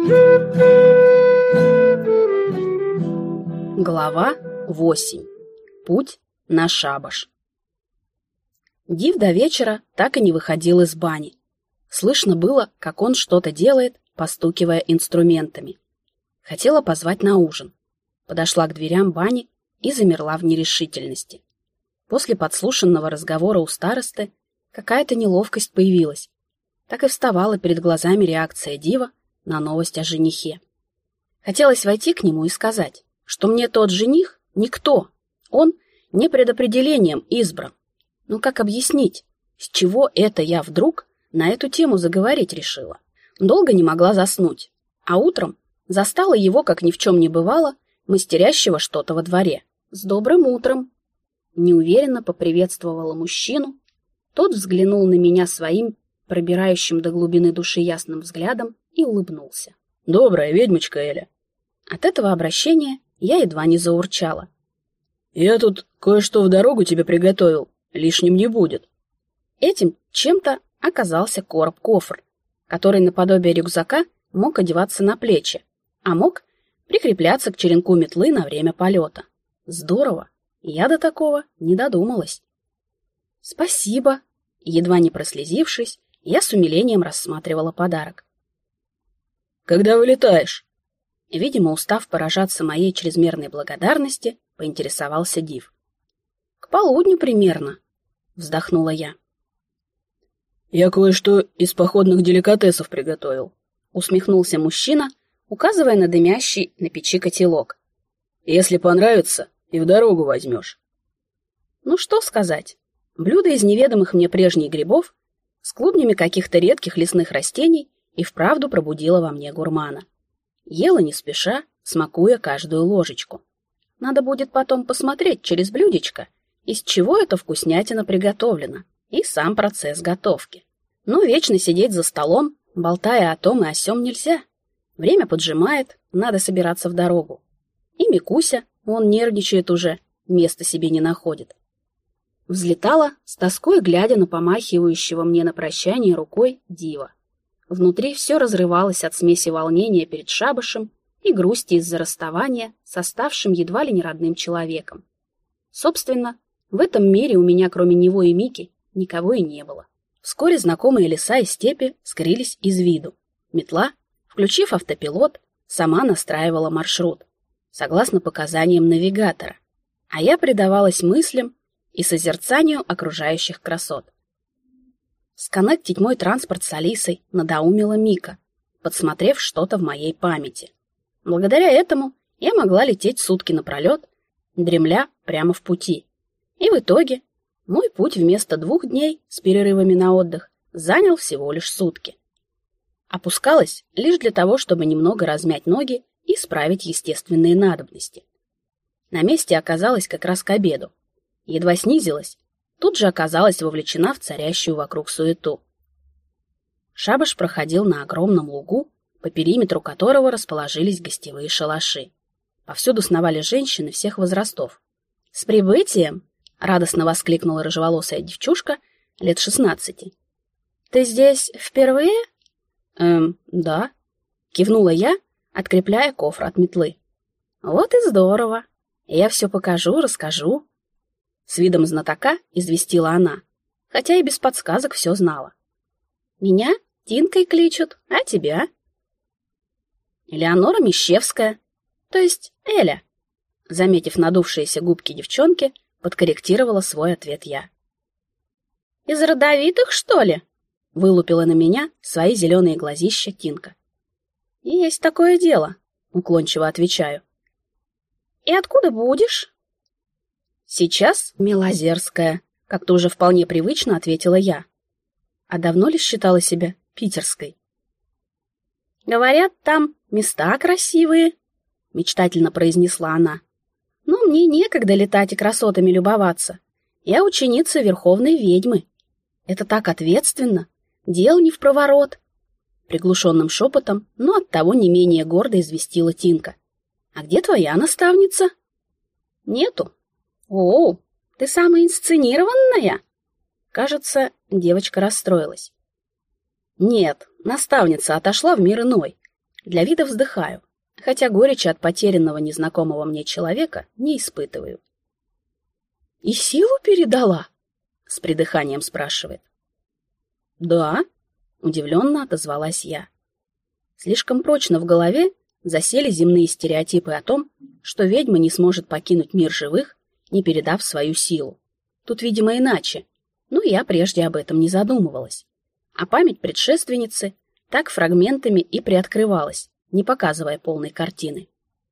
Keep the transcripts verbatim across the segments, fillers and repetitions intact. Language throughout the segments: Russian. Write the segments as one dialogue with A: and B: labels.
A: Глава восемь. Путь на шабаш. Див до вечера так и не выходил из бани. Слышно было, как он что-то делает, постукивая инструментами. Хотела позвать на ужин. Подошла к дверям бани и замерла в нерешительности. После подслушанного разговора у старосты какая-то неловкость появилась. Так и вставала перед глазами реакция Дива на новость о женихе. Хотелось войти к нему и сказать, что мне тот жених никто, он не предопределением избран. Но как объяснить, с чего это я вдруг на эту тему заговорить решила? Долго не могла заснуть, а утром застала его, как ни в чем не бывало, мастерящего что-то во дворе. «С добрым утром!» Неуверенно поприветствовала мужчину. Тот взглянул на меня своим пробирающим до глубины души ясным взглядом и улыбнулся.
B: «Добрая ведьмочка Эля!»
A: От этого обращения я едва не заурчала.
B: «Я тут кое-что в дорогу тебе приготовил, лишним не будет».
A: Этим чем-то оказался короб-кофр, который наподобие рюкзака мог одеваться на плечи, а мог прикрепляться к черенку метлы на время полета. Здорово! Я до такого не додумалась. «Спасибо!» Едва не прослезившись, я с умилением рассматривала подарок.
B: «Когда вылетаешь?»
A: Видимо, устав поражаться моей чрезмерной благодарности, поинтересовался Див. «К полудню примерно», — вздохнула я.
B: «Я кое-что из походных деликатесов приготовил»,
A: — усмехнулся мужчина, указывая на дымящий на печи котелок.
B: «Если понравится, и в дорогу возьмешь».
A: Ну что сказать, блюдо из неведомых мне прежних грибов с клубнями каких-то редких лесных растений и вправду пробудило во мне гурмана. Ела не спеша, смакуя каждую ложечку. Надо будет потом посмотреть через блюдечко, из чего эта вкуснятина приготовлена, и сам процесс готовки. Но вечно сидеть за столом, болтая о том и о сём, нельзя. Время поджимает, надо собираться в дорогу. И Микуся, он нервничает уже, места себе не находит. Взлетала, с тоской глядя на помахивающего мне на прощание рукой Дива. Внутри все разрывалось от смеси волнения перед шабашем и грусти из-за расставания с оставшим едва ли не родным человеком. Собственно, в этом мире у меня, кроме него и Мики, никого и не было. Вскоре знакомые леса и степи скрылись из виду. Метла, включив автопилот, сама настраивала маршрут, согласно показаниям навигатора, а я предавалась мыслям и созерцанию окружающих красот. Сконнектить мой транспорт с Алисой надоумила Мика, подсмотрев что-то в моей памяти. Благодаря этому я могла лететь сутки напролет, дремля прямо в пути. И в итоге мой путь вместо двух дней с перерывами на отдых занял всего лишь сутки. Опускалась лишь для того, чтобы немного размять ноги и справить естественные надобности. На месте оказалась как раз к обеду. Едва снизилась, тут же оказалась вовлечена в царящую вокруг суету. Шабаш проходил на огромном лугу, по периметру которого расположились гостевые шалаши. Повсюду сновали женщины всех возрастов. «С прибытием!» — радостно воскликнула рыжеволосая девчушка лет шестнадцати. «Ты здесь впервые?» «Эм, да», — кивнула я, открепляя кофр от метлы. «Вот и здорово! Я все покажу, расскажу». С видом знатока известила она, хотя и без подсказок все знала. «Меня Тинкой кличут, а тебя?» «Элеонора Мещевская, то есть Эля», заметив надувшиеся губки девчонки, подкорректировала свой ответ я. «Из родовитых, что ли?» вылупила на меня свои зеленые глазища Тинка. «Есть такое дело», уклончиво отвечаю. «И откуда будешь?» «Сейчас Милозерская», — как-то уже вполне привычно ответила я. А давно ли считала себя питерской? «Говорят, там места красивые», — мечтательно произнесла она. «Но мне некогда летать и красотами любоваться. Я ученица верховной ведьмы. Это так ответственно, дел не впроворот». Приглушенным шепотом, но оттого не менее гордо известила Тинка. «А где твоя наставница?» «Нету». «О, ты самая инсценированная?» Кажется, девочка расстроилась. «Нет, наставница отошла в мир иной. Для вида вздыхаю, хотя горечи от потерянного незнакомого мне человека не испытываю. «И силу передала?» — с придыханием спрашивает. «Да», — удивленно отозвалась я. Слишком прочно в голове засели земные стереотипы о том, что ведьма не сможет покинуть мир живых, не передав свою силу. Тут, видимо, иначе, но я прежде об этом не задумывалась. А память предшественницы так фрагментами и приоткрывалась, не показывая полной картины.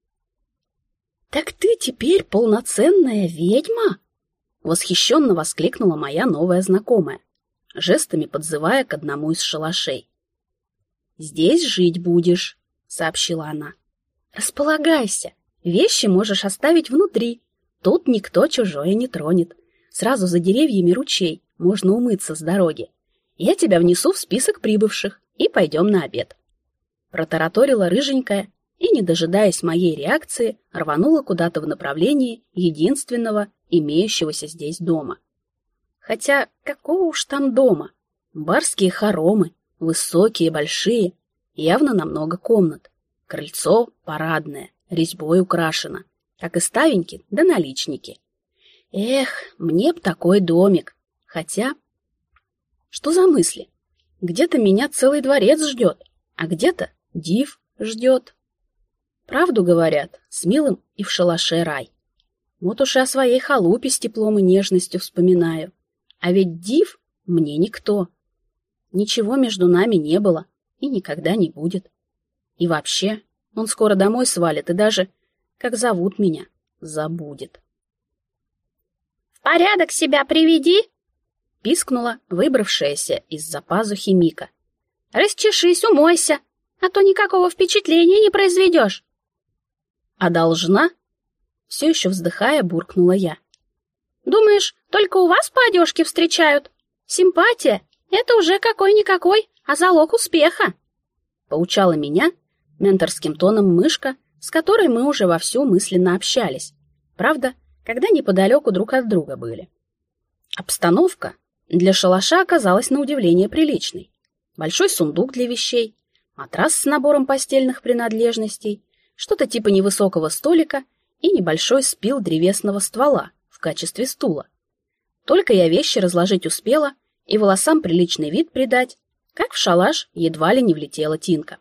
A: «Так ты теперь полноценная ведьма?» — восхищенно воскликнула моя новая знакомая, жестами подзывая к одному из шалашей. «Здесь жить будешь», — сообщила она. «Располагайся, вещи можешь оставить внутри, тут никто чужое не тронет. Сразу за деревьями ручей, можно умыться с дороги. Я тебя внесу в список прибывших, и пойдем на обед». Протараторила рыженькая и, не дожидаясь моей реакции, рванула куда-то в направлении единственного имеющегося здесь дома. Хотя какого уж там дома? Барские хоромы, высокие, большие, явно на много комнат. Крыльцо парадное, резьбой украшено, как и ставеньки да наличники. Эх, мне б такой домик. Хотя... Что за мысли? Где-то меня целый дворец ждет, а где-то див ждет. Правду говорят, с милым и в шалаше рай. Вот уж и о своей халупе с теплом и нежностью вспоминаю. А ведь див мне никто. Ничего между нами не было и никогда не будет. И вообще, он скоро домой свалит и даже, как зовут меня, забудет. «В порядок себя приведи!» — пискнула выбравшаяся из-за пазухи Мика. «Расчешись, умойся, а то никакого впечатления не произведешь». «А должна?» — все еще вздыхая, буркнула я. «Думаешь, только у вас по одежке встречают? Симпатия — это уже какой-никакой, а залог успеха!» Поучала меня менторским тоном мышка, с которой мы уже вовсю мысленно общались. Правда, когда неподалеку друг от друга были. Обстановка для шалаша оказалась на удивление приличной. Большой сундук для вещей, матрас с набором постельных принадлежностей, что-то типа невысокого столика и небольшой спил древесного ствола в качестве стула. Только я вещи разложить успела и волосам приличный вид придать, как в шалаш едва ли не влетела Тинка.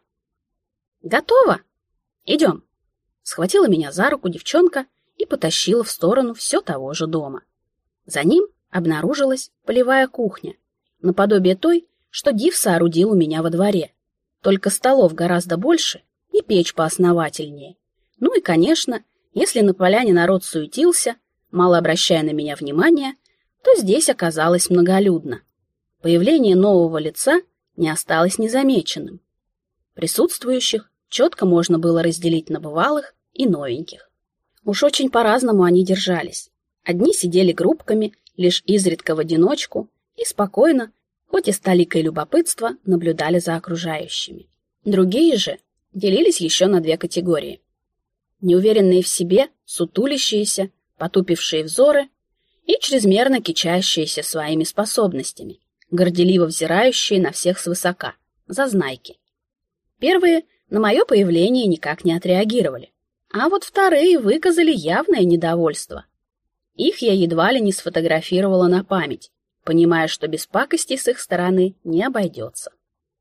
A: «Готово? Идем!» Схватила меня за руку девчонка и потащила в сторону все того же дома. За ним обнаружилась полевая кухня, наподобие той, что Див соорудил у меня во дворе. Только столов гораздо больше и печь поосновательнее. Ну и, конечно, если на поляне народ суетился, мало обращая на меня внимания, то здесь оказалось многолюдно. Появление нового лица не осталось незамеченным. Присутствующих четко можно было разделить на бывалых и новеньких. Уж очень по-разному они держались. Одни сидели группками, лишь изредка в одиночку, и спокойно, хоть и с толикой любопытства, наблюдали за окружающими. Другие же делились еще на две категории. Неуверенные в себе, сутулящиеся, потупившие взоры и чрезмерно кичащиеся своими способностями, горделиво взирающие на всех свысока, зазнайки. Первые на мое появление никак не отреагировали, а вот вторые выказали явное недовольство. Их я едва ли не сфотографировала на память, понимая, что без пакости с их стороны не обойдется.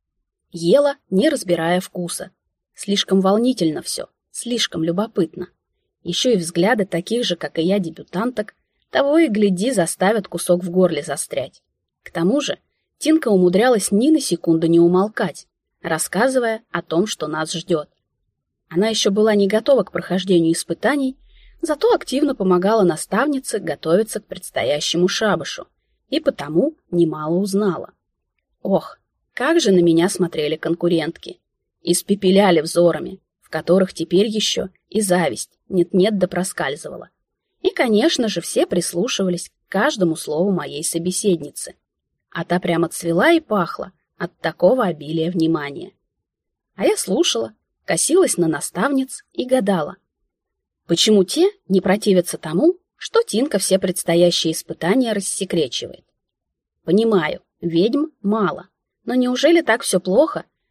A: Ела, не разбирая вкуса. Слишком волнительно все, слишком любопытно. Еще и взгляды таких же, как и я, дебютанток, того и гляди, заставят кусок в горле застрять. К тому же Тинка умудрялась ни на секунду не умолкать, рассказывая о том, что нас ждет. Она еще была не готова к прохождению испытаний, зато активно помогала наставнице готовиться к предстоящему шабашу, и потому немало узнала. Ох, как же на меня смотрели конкурентки! Испепеляли взорами, в которых теперь еще и зависть нет-нет да проскальзывала. И, конечно же, все прислушивались к каждому слову моей собеседницы. А та прямо цвела и пахла от такого обилия внимания. А я слушала, косилась на наставниц и гадала, почему те не противятся тому, что Тинка все предстоящие испытания рассекречивает. Понимаю, ведьм мало, но неужели так все плохо,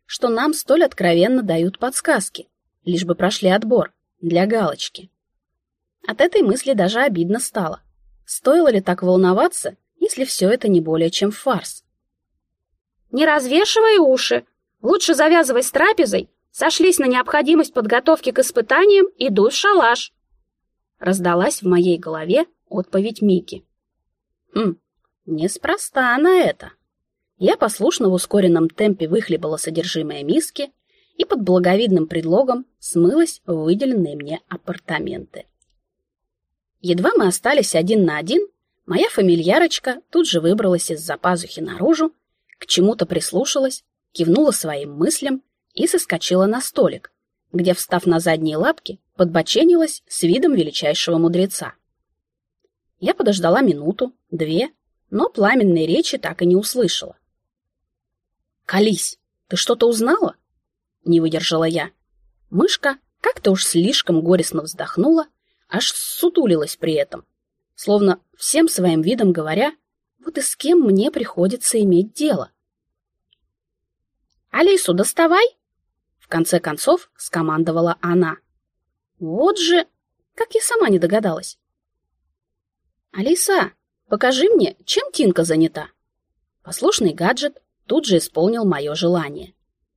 A: что нам столь откровенно дают подсказки, лишь бы прошли отбор, для галочки. От этой мысли даже обидно стало. Стоило ли так волноваться, если все это не более чем фарс?
C: Не развешивай уши. Лучше завязывай с трапезой, сошлись на необходимость подготовки к испытаниям и дуй в шалаш. Раздалась в моей голове отповедь Мики.
A: Хм, неспроста она это. Я послушно в ускоренном темпе выхлебала содержимое миски и под благовидным предлогом смылась в выделенные мне апартаменты. Едва мы остались один на один, моя фамильярочка тут же выбралась из-за пазухи наружу, к чему-то прислушалась, кивнула своим мыслям и соскочила на столик, где, встав на задние лапки, подбоченилась с видом величайшего мудреца. Я подождала минуту, две, но пламенной речи так и не услышала. «Колись, ты что-то узнала?» — не выдержала я. Мышка как-то уж слишком горестно вздохнула, аж ссутулилась при этом, словно всем своим видом говоря, вот и с кем мне приходится иметь дело.
C: «Алису доставай!»
A: — в конце концов скомандовала она. Вот же, как я сама не догадалась. «Алиса, покажи мне, чем Тинка занята?» Послушный гаджет тут же исполнил мое желание.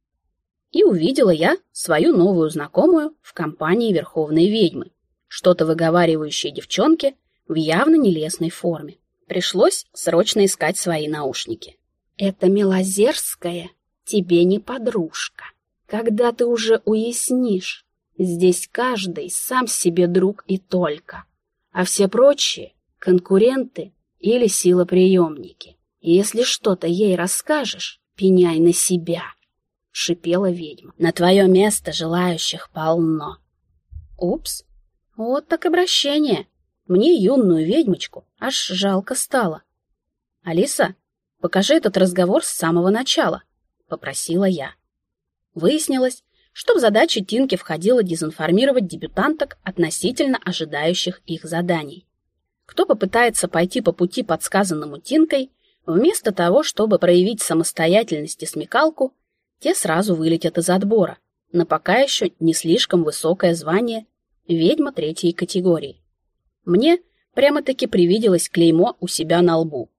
A: И увидела я свою новую знакомую в компании верховной ведьмы, что-то выговаривающей девчонке в явно нелестной форме. Пришлось срочно искать свои наушники.
C: «Это Милозерская тебе не подружка. Когда ты уже уяснишь, здесь каждый сам себе друг и только, а все прочие — конкуренты или силоприемники. И если что-то ей расскажешь, пеняй на себя», — шипела ведьма.
A: «На твое место желающих полно». Упс, вот так обращение. Мне юную ведьмочку аж жалко стало. «Алиса, покажи этот разговор с самого начала», — попросила я. Выяснилось, что в задачи Тинки входило дезинформировать дебютанток относительно ожидающих их заданий. Кто попытается пойти по пути, подсказанному Тинкой, вместо того, чтобы проявить самостоятельность и смекалку, те сразу вылетят из отбора на пока еще не слишком высокое звание ведьма третьей категории. Мне прямо-таки привиделось клеймо у себя на лбу.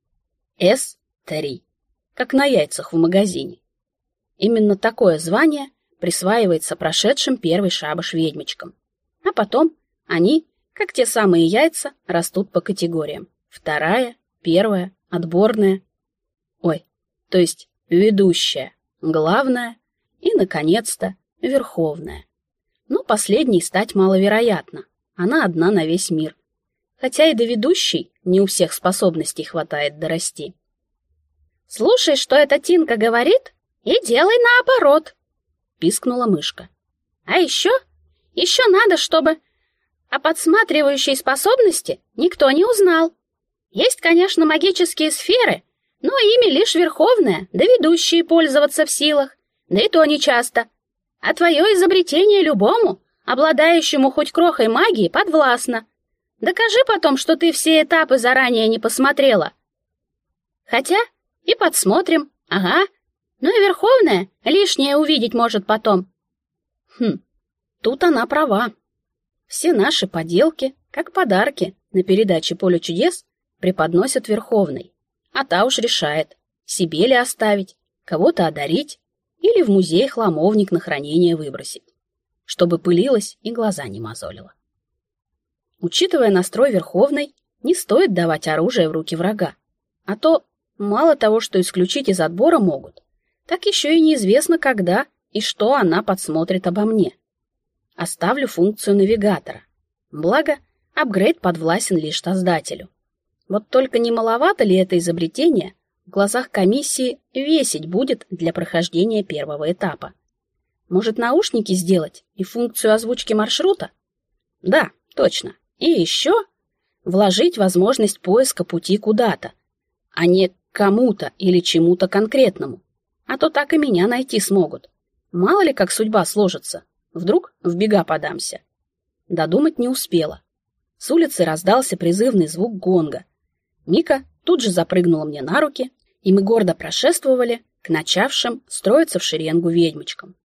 A: эс три, как на яйцах в магазине. Именно такое звание присваивается прошедшим первый шабаш ведьмочкам. А потом они, как те самые яйца, растут по категориям. Вторая, первая, отборная. Ой, то есть ведущая, главная и, наконец-то, верховная. Но последней стать маловероятно. Она одна на весь мир. Хотя и до ведущей не у всех способностей хватает дорасти.
C: «Слушай, что эта Тинка говорит, и делай наоборот», — пискнула мышка. «А еще, еще надо, чтобы о подсматривающей способности никто не узнал. Есть, конечно, магические сферы, но ими лишь верховная, да ведущие пользоваться в силах, да и то нечасто. А твое изобретение любому, обладающему хоть крохой магии, подвластно. Докажи потом, что ты все этапы заранее не посмотрела. Хотя и подсмотрим, ага. Ну и верховная лишнее увидеть может потом».
A: Хм, тут она права. Все наши поделки, как подарки на передаче «Поле чудес», преподносят верховной, а та уж решает, себе ли оставить, кого-то одарить или в музей хламовник на хранение выбросить, чтобы пылилась и глаза не мозолила. Учитывая настрой верховной, не стоит давать оружие в руки врага, а то мало того, что исключить из отбора могут, так еще и неизвестно, когда и что она подсмотрит обо мне. Оставлю функцию навигатора, благо апгрейд подвластен лишь создателю. Вот только не маловато ли это изобретение в глазах комиссии весить будет для прохождения первого этапа? Может, наушники сделать и функцию озвучки маршрута? Да, точно. И еще вложить возможность поиска пути куда-то, а не к кому-то или чему-то конкретному. А то так и меня найти смогут. Мало ли, как судьба сложится. Вдруг в бега подамся. Додумать не успела. С улицы раздался призывный звук гонга. Мика тут же запрыгнула мне на руки, и мы гордо прошествовали к начавшим строиться в шеренгу ведьмочкам.